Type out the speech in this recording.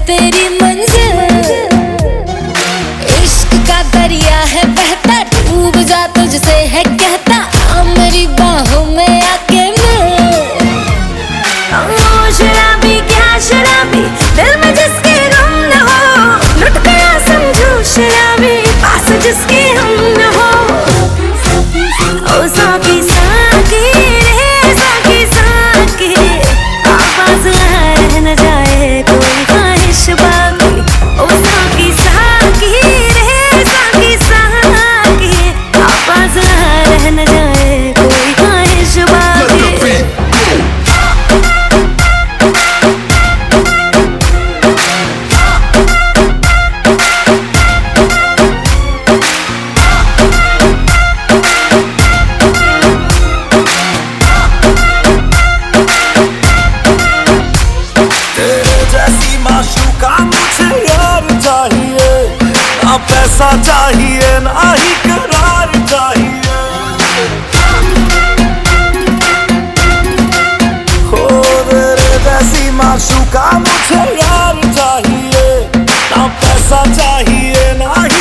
तेरी मंजिल। इश्क का दरिया है बहता, डूब जा तुझसे है कहता, आ मेरी बाहों में आके मिल। ओ शराबी क्या शराबी, दिल में जिसके गम न हो, लुट गया समझो शराबी, पास जिसके हम न हो। ओ साकी साकी रे साकी साकी, आवाज रह न जाए कोई ख्वाहिश बाकी। ओ साकी साकी रे साकी साकी, आवाज रह न जाए कोई ख्वाहिश बाकी। ना पैसा चाहिए ना ही करार चाहिए, हो तेरे जैसी माशूका मुझे यार चाहिए। ना पैसा चाहिए ना